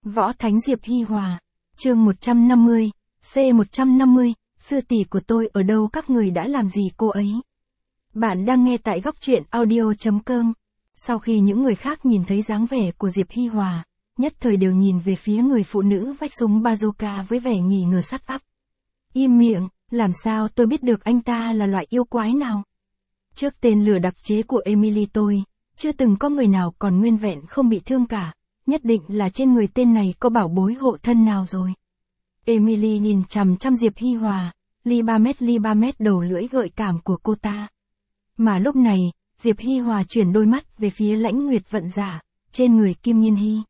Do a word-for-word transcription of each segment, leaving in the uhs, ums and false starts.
Võ Thánh Diệp Hi Hòa, chương một trăm năm mươi, C một trăm năm mươi, sư tỷ của tôi ở đâu, các người đã làm gì cô ấy? Bạn đang nghe tại góc truyện audio chấm com. Sau khi những người khác nhìn thấy dáng vẻ của Diệp Hi Hòa, nhất thời đều nhìn về phía người phụ nữ vách súng bazooka với vẻ nghi ngờ sắt ắp. Im miệng, làm sao tôi biết được anh ta là loại yêu quái nào? Trước tên lửa đặc chế của Emily tôi, chưa từng có người nào còn nguyên vẹn không bị thương cả, nhất định là trên người tên này có bảo bối hộ thân nào rồi. Emily nhìn chằm chằm Diệp Hi Hòa, ly ba mét ly ba mét đầu lưỡi gợi cảm của cô ta. Mà lúc này, Diệp Hi Hòa chuyển đôi mắt về phía Lãnh Nguyệt Vận Giả, trên người Kim Nhiên Hy.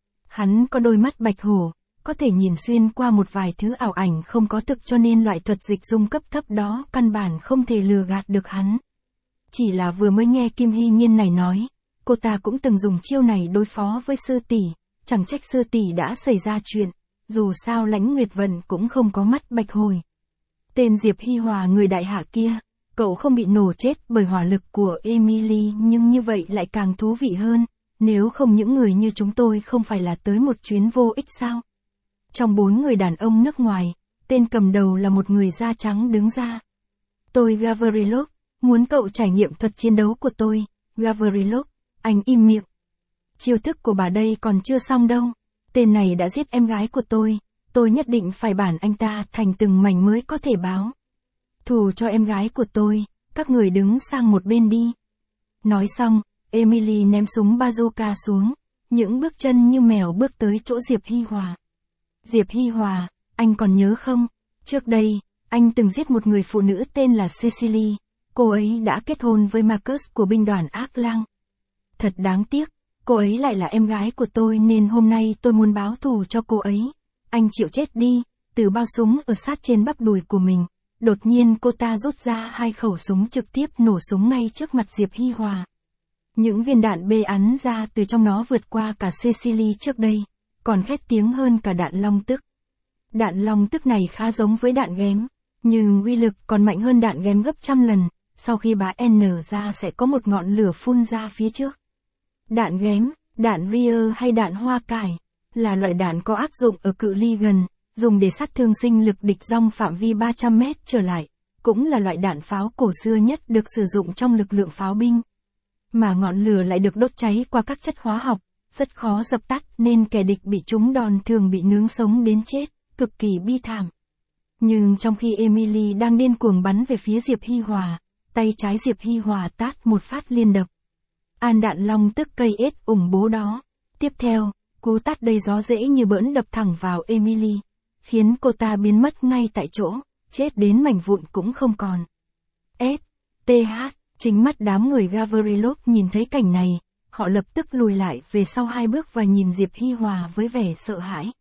Hắn có đôi mắt bạch hổ, có thể nhìn xuyên qua một vài thứ ảo ảnh không có thực, cho nên loại thuật dịch dung cấp thấp đó căn bản không thể lừa gạt được hắn. Chỉ là vừa mới nghe Kim Hy Nhiên này nói, cô ta cũng từng dùng chiêu này đối phó với sư tỷ, chẳng trách sư tỷ đã xảy ra chuyện, dù sao Lãnh Nguyệt Vận cũng không có mắt bạch hồi. Tên Diệp Hi Hòa người đại hạ kia, cậu không bị nổ chết bởi hỏa lực của Emily, nhưng như vậy lại càng thú vị hơn, nếu không những người như chúng tôi không phải là tới một chuyến vô ích sao? Trong bốn người đàn ông nước ngoài, tên cầm đầu là một người da trắng đứng ra. Tôi Gavrilov, muốn cậu trải nghiệm thuật chiến đấu của tôi. Gavrilov, anh im miệng. Chiêu thức của bà đây còn chưa xong đâu. Tên này đã giết em gái của tôi, tôi nhất định phải bản anh ta thành từng mảnh mới có thể báo thù cho em gái của tôi, các người đứng sang một bên đi. Nói xong, Emily ném súng bazooka xuống, những bước chân như mèo bước tới chỗ Diệp Hi Hòa. Diệp Hi Hòa, anh còn nhớ không? Trước đây, anh từng giết một người phụ nữ tên là Cecily, cô ấy đã kết hôn với Marcus của binh đoàn Ác Lang. Thật đáng tiếc, cô ấy lại là em gái của tôi nên hôm nay tôi muốn báo thù cho cô ấy. Anh chịu chết đi. Từ bao súng ở sát trên bắp đùi của mình, đột nhiên cô ta rút ra hai khẩu súng trực tiếp nổ súng ngay trước mặt Diệp Hi Hòa. Những viên đạn bê ắn ra từ trong nó vượt qua cả Cecily trước đây, còn khét tiếng hơn cả đạn long tức. Đạn long tức này khá giống với đạn ghém, nhưng uy lực còn mạnh hơn đạn ghém gấp trăm lần, sau khi bá N ra sẽ có một ngọn lửa phun ra phía trước. Đạn ghém, đạn Rear hay đạn hoa cải, là loại đạn có áp dụng ở cự ly gần, dùng để sát thương sinh lực địch trong phạm vi ba trăm mét trở lại, cũng là loại đạn pháo cổ xưa nhất được sử dụng trong lực lượng pháo binh. Mà ngọn lửa lại được đốt cháy qua các chất hóa học, rất khó dập tắt nên kẻ địch bị trúng đòn thường bị nướng sống đến chết, cực kỳ bi thảm. Nhưng trong khi Emily đang điên cuồng bắn về phía Diệp Hi Hòa, tay trái Diệp Hi Hòa tát một phát liên đập. An đạn long tức cây ết ủng bố đó. Tiếp theo, cú tát đầy gió rễ như bỡn đập thẳng vào Emily, khiến cô ta biến mất ngay tại chỗ, chết đến mảnh vụn cũng không còn. S. T H, chính mắt đám người Gavrilov nhìn thấy cảnh này, họ lập tức lùi lại về sau hai bước và nhìn Diệp Hi Hòa với vẻ sợ hãi.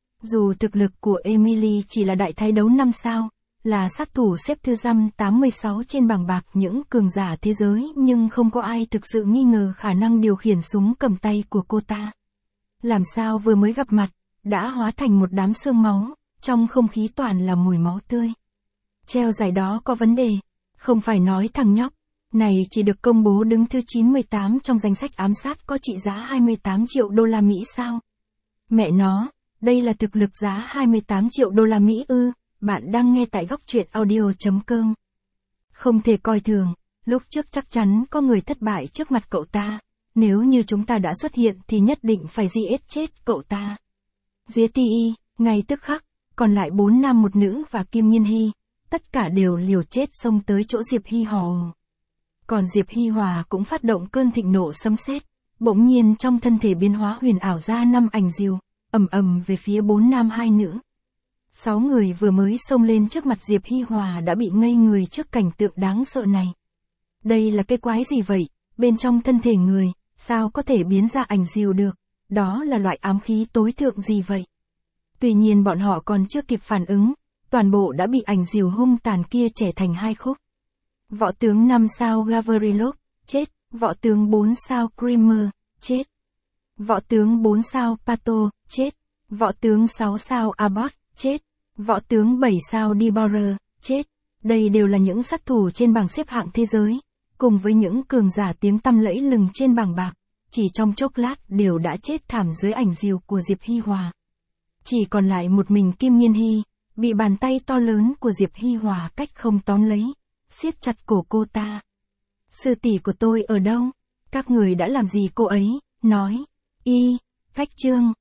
Dù thực lực của Emily chỉ là đại thái đấu năm sao, là sát thủ xếp thứ một trăm tám mươi sáu trên bảng bạc những cường giả thế giới, nhưng không có ai thực sự nghi ngờ khả năng điều khiển súng cầm tay của cô ta. Làm sao vừa mới gặp mặt, đã hóa thành một đám xương máu, trong không khí toàn là mùi máu tươi. Treo giải đó có vấn đề, không phải nói thằng nhóc này chỉ được công bố đứng thứ chín mươi tám trong danh sách ám sát có trị giá hai mươi tám triệu đô la Mỹ sao? Mẹ nó, đây là thực lực giá hai mươi tám triệu đô la Mỹ ư? Bạn đang nghe tại góc truyện audio chấm com. Không thể coi thường, lúc trước chắc chắn có người thất bại trước mặt cậu ta, nếu như chúng ta đã xuất hiện thì nhất định phải giết chết cậu ta. Giết ti, ngay tức khắc, còn lại bốn nam một nữ và Kim Nhiên Hy, tất cả đều liều chết xông tới chỗ Diệp Hi Hòa. Còn Diệp Hi Hòa cũng phát động cơn thịnh nộ sấm sét, bỗng nhiên trong thân thể biến hóa huyền ảo ra năm ảnh diều, ầm ầm về phía bốn nam hai nữ. Sáu người vừa mới xông lên trước mặt Diệp Hi Hòa đã bị ngây người trước cảnh tượng đáng sợ này. Đây là cái quái gì vậy, bên trong thân thể người, sao có thể biến ra ảnh diều được, đó là loại ám khí tối thượng gì vậy? Tuy nhiên bọn họ còn chưa kịp phản ứng, toàn bộ đã bị ảnh diều hung tàn kia chẻ thành hai khúc. Võ tướng năm sao Gavrilov, chết. Võ tướng bốn sao Kramer, chết. Võ tướng bốn sao Pato, chết. Võ tướng sáu sao Abbott, chết. Võ tướng bảy sao Deborer, chết. Đây đều là những sát thủ trên bảng xếp hạng thế giới, cùng với những cường giả tiếng tăm lẫy lừng trên bảng bạc, chỉ trong chốc lát đều đã chết thảm dưới ảnh diều của Diệp Hi Hòa. Chỉ còn lại một mình Kim Nhiên Hy, bị bàn tay to lớn của Diệp Hi Hòa cách không tóm lấy, siết chặt cổ cô ta. Sư tỷ của tôi ở đâu? Các người đã làm gì cô ấy? Nói. Y. Cách chương.